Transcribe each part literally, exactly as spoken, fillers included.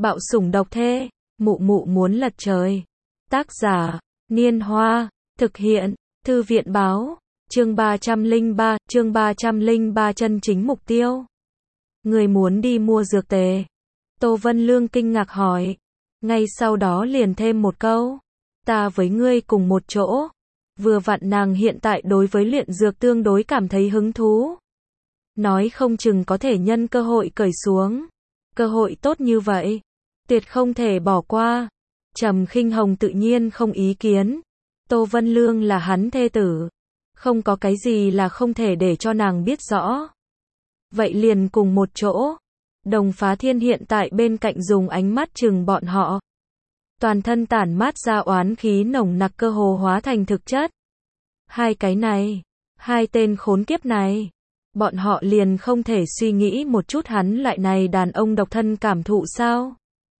Bạo sủng độc thê, mụ mụ muốn lật trời. Tác giả, Niên Hoa, thực hiện, Thư viện báo, chương ba trăm lẻ ba, chương ba trăm lẻ ba chân chính mục tiêu. Người muốn đi mua dược tề. Tô Vân Lương kinh ngạc hỏi. Ngay sau đó liền thêm một câu. Ta với ngươi cùng một chỗ. Vừa vặn nàng hiện tại đối với luyện dược tương đối cảm thấy hứng thú. Nói không chừng có thể nhân cơ hội cởi xuống. Cơ hội tốt như vậy, tuyệt không thể bỏ qua. Trầm Khinh Hồng tự nhiên không ý kiến. Tô Vân Lương là hắn thê tử. Không có cái gì là không thể để cho nàng biết rõ. Vậy liền cùng một chỗ. Đồng Phá Thiên hiện tại bên cạnh dùng ánh mắt chừng bọn họ. Toàn thân tản mát ra oán khí nồng nặc cơ hồ hóa thành thực chất. Hai cái này, hai tên khốn kiếp này. Bọn họ liền không thể suy nghĩ một chút hắn loại này đàn ông độc thân cảm thụ sao?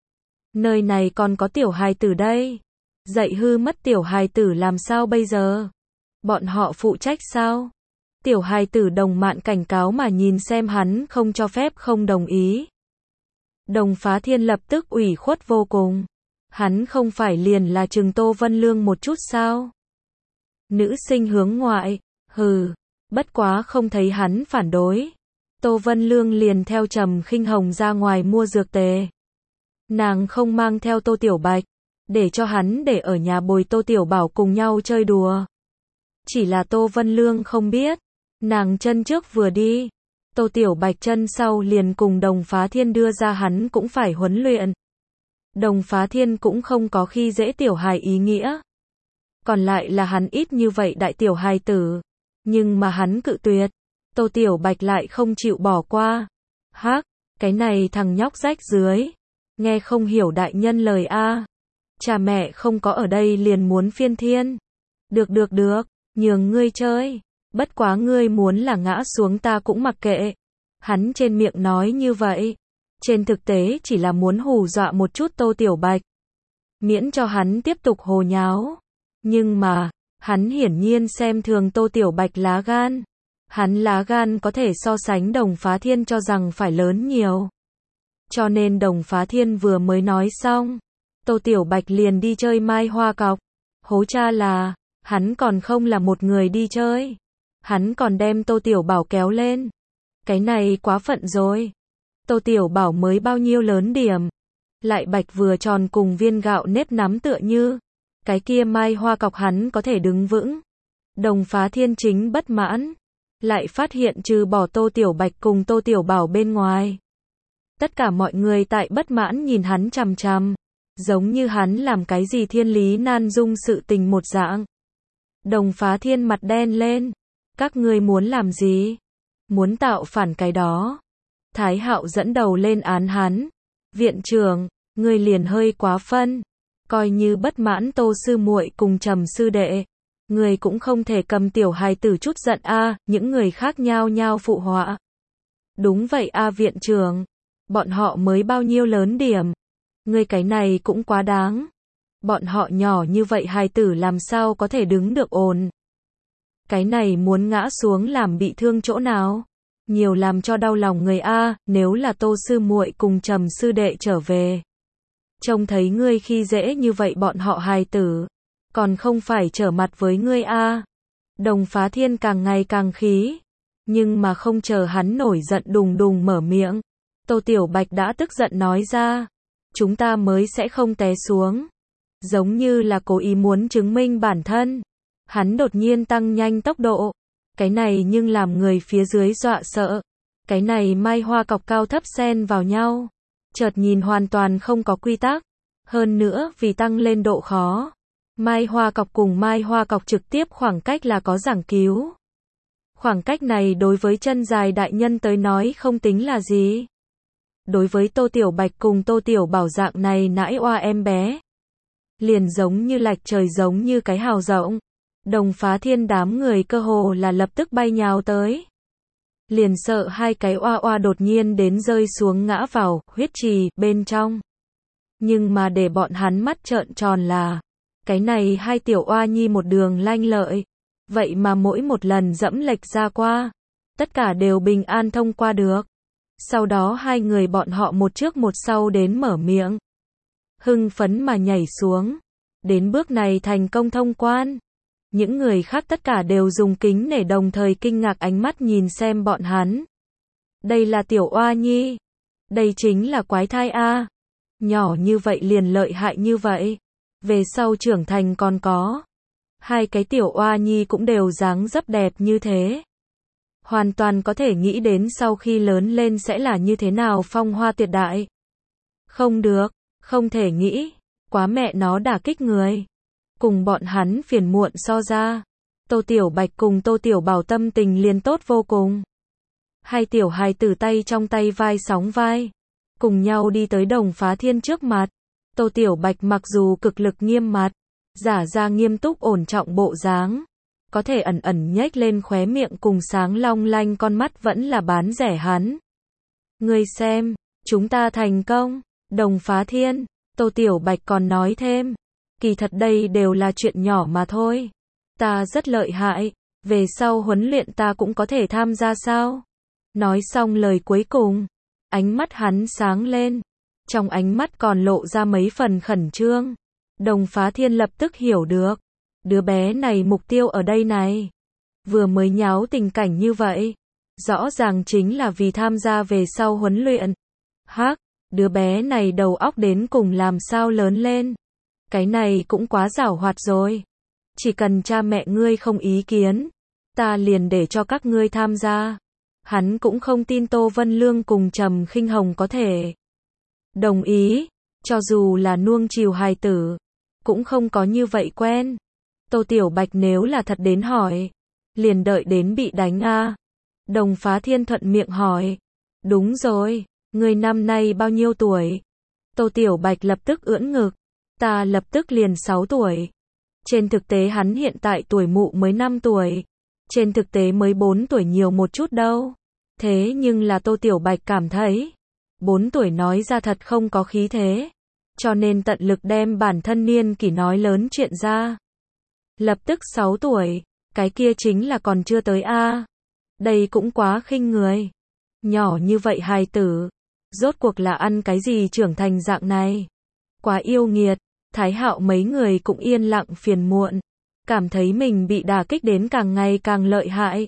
Nơi này còn có tiểu hài tử đây. Dạy hư mất tiểu hài tử làm sao bây giờ? Bọn họ phụ trách sao? Tiểu hài tử Đồng Mạn cảnh cáo mà nhìn xem hắn không cho phép không đồng ý. Đồng Phá Thiên lập tức ủy khuất vô cùng. Hắn không phải liền là chừng Tô Vân Lương một chút sao? Nữ sinh hướng ngoại, hừ. Bất quá không thấy hắn phản đối. Tô Vân Lương liền theo Trầm Khinh Hồng ra ngoài mua dược tề. Nàng không mang theo Tô Tiểu Bạch, để cho hắn để ở nhà bồi Tô Tiểu Bảo cùng nhau chơi đùa. Chỉ là Tô Vân Lương không biết, nàng chân trước vừa đi, Tô Tiểu Bạch chân sau liền cùng Đồng Phá Thiên đưa ra hắn cũng phải huấn luyện. Đồng Phá Thiên cũng không có khi dễ tiểu hài ý nghĩa. Còn lại là hắn ít như vậy đại tiểu hài tử. Nhưng mà hắn cự tuyệt. Tô Tiểu Bạch lại không chịu bỏ qua. Hắc, cái này thằng nhóc rách dưới. Nghe không hiểu đại nhân lời a. Cha mẹ không có ở đây liền muốn phiên thiên. Được được được, nhường ngươi chơi. Bất quá ngươi muốn là ngã xuống ta cũng mặc kệ. Hắn trên miệng nói như vậy. Trên thực tế chỉ là muốn hù dọa một chút Tô Tiểu Bạch. Miễn cho hắn tiếp tục hồ nháo. Nhưng mà, hắn hiển nhiên xem thường Tô Tiểu Bạch lá gan. Hắn lá gan có thể so sánh Đồng Phá Thiên cho rằng phải lớn nhiều. Cho nên Đồng Phá Thiên vừa mới nói xong, Tô Tiểu Bạch liền đi chơi mai hoa cọc. Hố cha là, hắn còn không là một người đi chơi. Hắn còn đem Tô Tiểu Bảo kéo lên. Cái này quá phận rồi. Tô Tiểu Bảo mới bao nhiêu lớn điểm. Lại bạch vừa tròn cùng viên gạo nếp nắm tựa như. Cái kia mai hoa cọc hắn có thể đứng vững. Đồng Phá Thiên chính bất mãn. Lại phát hiện trừ bỏ Tô Tiểu Bạch cùng Tô Tiểu Bảo bên ngoài. Tất cả mọi người tại bất mãn nhìn hắn chằm chằm. Giống như hắn làm cái gì thiên lý nan dung sự tình một dạng. Đồng Phá Thiên mặt đen lên. Các ngươi muốn làm gì? Muốn tạo phản cái đó. Thái Hạo dẫn đầu lên án hắn. Viện trưởng, ngươi liền hơi quá phân. Coi như bất mãn Tô sư muội cùng Trầm sư đệ, người cũng không thể cầm tiểu hài tử chút giận a. À, những người khác nhao nhao phụ họa. Đúng vậy a à, viện trưởng, bọn họ mới bao nhiêu lớn điểm, người cái này cũng quá đáng. Bọn họ nhỏ như vậy hài tử làm sao có thể đứng được ổn. Cái này muốn ngã xuống làm bị thương chỗ nào? Nhiều làm cho đau lòng người a. À, nếu là Tô sư muội cùng Trầm sư đệ trở về, trông thấy ngươi khi dễ như vậy bọn họ hài tử, còn không phải trở mặt với ngươi a. À. Đồng Phá Thiên càng ngày càng khí, nhưng mà không chờ hắn nổi giận đùng đùng mở miệng, Tô Tiểu Bạch đã tức giận nói ra, chúng ta mới sẽ không té xuống. Giống như là cố ý muốn chứng minh bản thân. Hắn đột nhiên tăng nhanh tốc độ, cái này nhưng làm người phía dưới dọa sợ. Cái này mai hoa cọc cao thấp xen vào nhau. Chợt nhìn hoàn toàn không có quy tắc. Hơn nữa vì tăng lên độ khó, mai hoa cọc cùng mai hoa cọc trực tiếp khoảng cách là có giảng cứu. Khoảng cách này đối với chân dài đại nhân tới nói không tính là gì. Đối với Tô Tiểu Bạch cùng Tô Tiểu Bảo dạng này nãi oa em bé, liền giống như lạch trời giống như cái hào rộng. Đồng Phá Thiên đám người cơ hồ là lập tức bay nhào tới. Liền sợ hai cái oa oa đột nhiên đến rơi xuống ngã vào huyết trì bên trong. Nhưng mà để bọn hắn mắt trợn tròn là, cái này hai tiểu oa nhi một đường lanh lợi, vậy mà mỗi một lần dẫm lệch ra qua, tất cả đều bình an thông qua được. Sau đó hai người bọn họ một trước một sau đến mở miệng. Hưng phấn mà nhảy xuống. Đến bước này thành công thông quan. Những người khác tất cả đều dùng kính nể đồng thời kinh ngạc ánh mắt nhìn xem bọn hắn. Đây là tiểu oa nhi. Đây chính là quái thai a. Nhỏ như vậy liền lợi hại như vậy. Về sau trưởng thành còn có. Hai cái tiểu oa nhi cũng đều dáng dấp đẹp như thế. Hoàn toàn có thể nghĩ đến sau khi lớn lên sẽ là như thế nào phong hoa tuyệt đại. Không được, không thể nghĩ. Quá mẹ nó đả kích người. Cùng bọn hắn phiền muộn so ra. Tô Tiểu Bạch cùng Tô Tiểu Bảo tâm tình liền tốt vô cùng. Hai tiểu hài tử tay trong tay vai sóng vai. Cùng nhau đi tới Đồng Phá Thiên trước mặt. Tô Tiểu Bạch mặc dù cực lực nghiêm mặt. Giả ra nghiêm túc ổn trọng bộ dáng. Có thể ẩn ẩn nhếch lên khóe miệng cùng sáng long lanh con mắt vẫn là bán rẻ hắn. Ngươi xem, chúng ta thành công. Đồng Phá Thiên, Tô Tiểu Bạch còn nói thêm. Kỳ thật đây đều là chuyện nhỏ mà thôi. Ta rất lợi hại. Về sau huấn luyện ta cũng có thể tham gia sao? Nói xong lời cuối cùng. Ánh mắt hắn sáng lên. Trong ánh mắt còn lộ ra mấy phần khẩn trương. Đồng Phá Thiên lập tức hiểu được. Đứa bé này mục tiêu ở đây này. Vừa mới nháo tình cảnh như vậy. Rõ ràng chính là vì tham gia về sau huấn luyện. Hắc, đứa bé này đầu óc đến cùng làm sao lớn lên. Cái này cũng quá giảo hoạt rồi. Chỉ cần cha mẹ ngươi không ý kiến. Ta liền để cho các ngươi tham gia. Hắn cũng không tin Tô Vân Lương cùng Trầm Khinh Hồng có thể đồng ý. Cho dù là nuông chiều hài tử. Cũng không có như vậy quen. Tô Tiểu Bạch nếu là thật đến hỏi. Liền đợi đến bị đánh a. Đồng Phá Thiên thuận miệng hỏi. Đúng rồi, ngươi năm nay bao nhiêu tuổi? Tô Tiểu Bạch lập tức ưỡn ngực. Ta lập tức liền sáu tuổi. Trên thực tế hắn hiện tại tuổi mụ mới năm tuổi. Trên thực tế mới bốn tuổi nhiều một chút đâu. Thế nhưng là Tô Tiểu Bạch cảm thấy. bốn tuổi nói ra thật không có khí thế. Cho nên tận lực đem bản thân niên kỷ nói lớn chuyện ra. Lập tức sáu tuổi. Cái kia chính là còn chưa tới a. Đây cũng quá khinh người. Nhỏ như vậy hài tử. Rốt cuộc là ăn cái gì trưởng thành dạng này. Quá yêu nghiệt. Thái Hạo mấy người cũng yên lặng phiền muộn. Cảm thấy mình bị đả kích đến càng ngày càng lợi hại.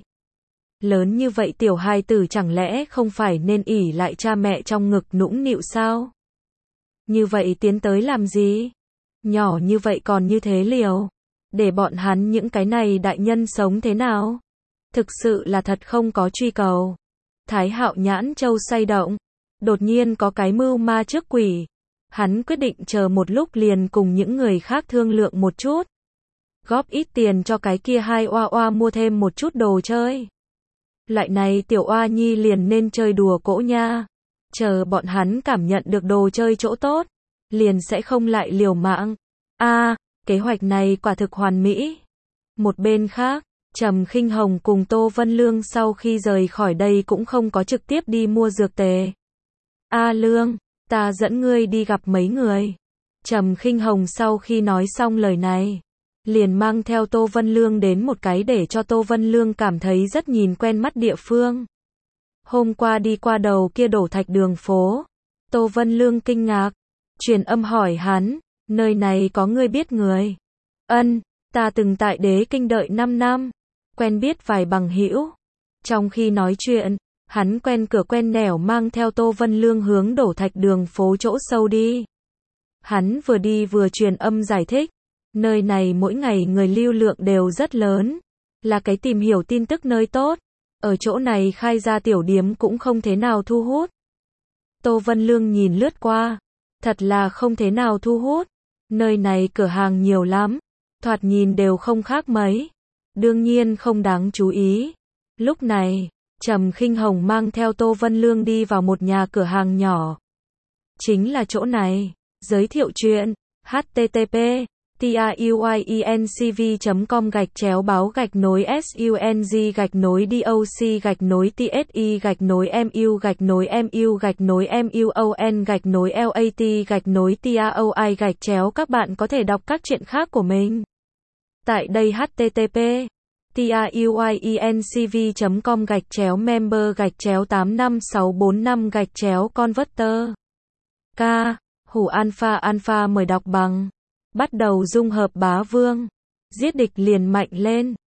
Lớn như vậy tiểu hài tử chẳng lẽ không phải nên ỷ lại cha mẹ trong ngực nũng nịu sao? Như vậy tiến tới làm gì? Nhỏ như vậy còn như thế liều. Để bọn hắn những cái này đại nhân sống thế nào? Thực sự là thật không có truy cầu. Thái Hạo nhãn châu say động. Đột nhiên có cái mưu ma trước quỷ. Hắn quyết định chờ một lúc liền cùng những người khác thương lượng một chút. Góp ít tiền cho cái kia hai oa oa mua thêm một chút đồ chơi. Loại này tiểu oa nhi liền nên chơi đùa cỗ nha. Chờ bọn hắn cảm nhận được đồ chơi chỗ tốt. Liền sẽ không lại liều mạng. A, à, kế hoạch này quả thực hoàn mỹ. Một bên khác, Trầm Khinh Hồng cùng Tô Vân Lương sau khi rời khỏi đây cũng không có trực tiếp đi mua dược tề. A Lương, ta dẫn ngươi đi gặp mấy người. Trầm Khinh Hồng sau khi nói xong lời này, liền mang theo Tô Vân Lương đến một cái để cho Tô Vân Lương cảm thấy rất nhìn quen mắt địa phương. Hôm qua đi qua đầu kia đổ thạch đường phố. Tô Vân Lương kinh ngạc, truyền âm hỏi hắn, nơi này có ngươi biết người? Ân, ta từng tại Đế Kinh đợi năm năm, quen biết vài bằng hữu. Trong khi nói chuyện, hắn quen cửa quen nẻo mang theo Tô Vân Lương hướng đổ thạch đường phố chỗ sâu đi. Hắn vừa đi vừa truyền âm giải thích, nơi này mỗi ngày người lưu lượng đều rất lớn, là cái tìm hiểu tin tức nơi tốt, ở chỗ này khai ra tiểu điếm cũng không thế nào thu hút. Tô Vân Lương nhìn lướt qua, thật là không thế nào thu hút, nơi này cửa hàng nhiều lắm, thoạt nhìn đều không khác mấy, đương nhiên không đáng chú ý. Lúc này, Trầm Khinh Hồng mang theo Tô Vân Lương đi vào một nhà cửa hàng nhỏ. Chính là chỗ này, giới thiệu chuyện, http tuyencv chấm com gạch chéo báo gạch nối sung gạch nối doc gạch nối tsi gạch nối mu gạch nối mu gạch nối muon gạch nối lat gạch nối taoi gạch chéo các bạn có thể đọc các chuyện khác của mình. Tại đây http tiuyinc chấm com gạch chéo member gạch chéo tám năm sáu bốn năm gạch chéo converter. K. Hủ alpha alpha mời đọc bằng. Bắt đầu dung hợp bá vương. Giết địch liền mạnh lên.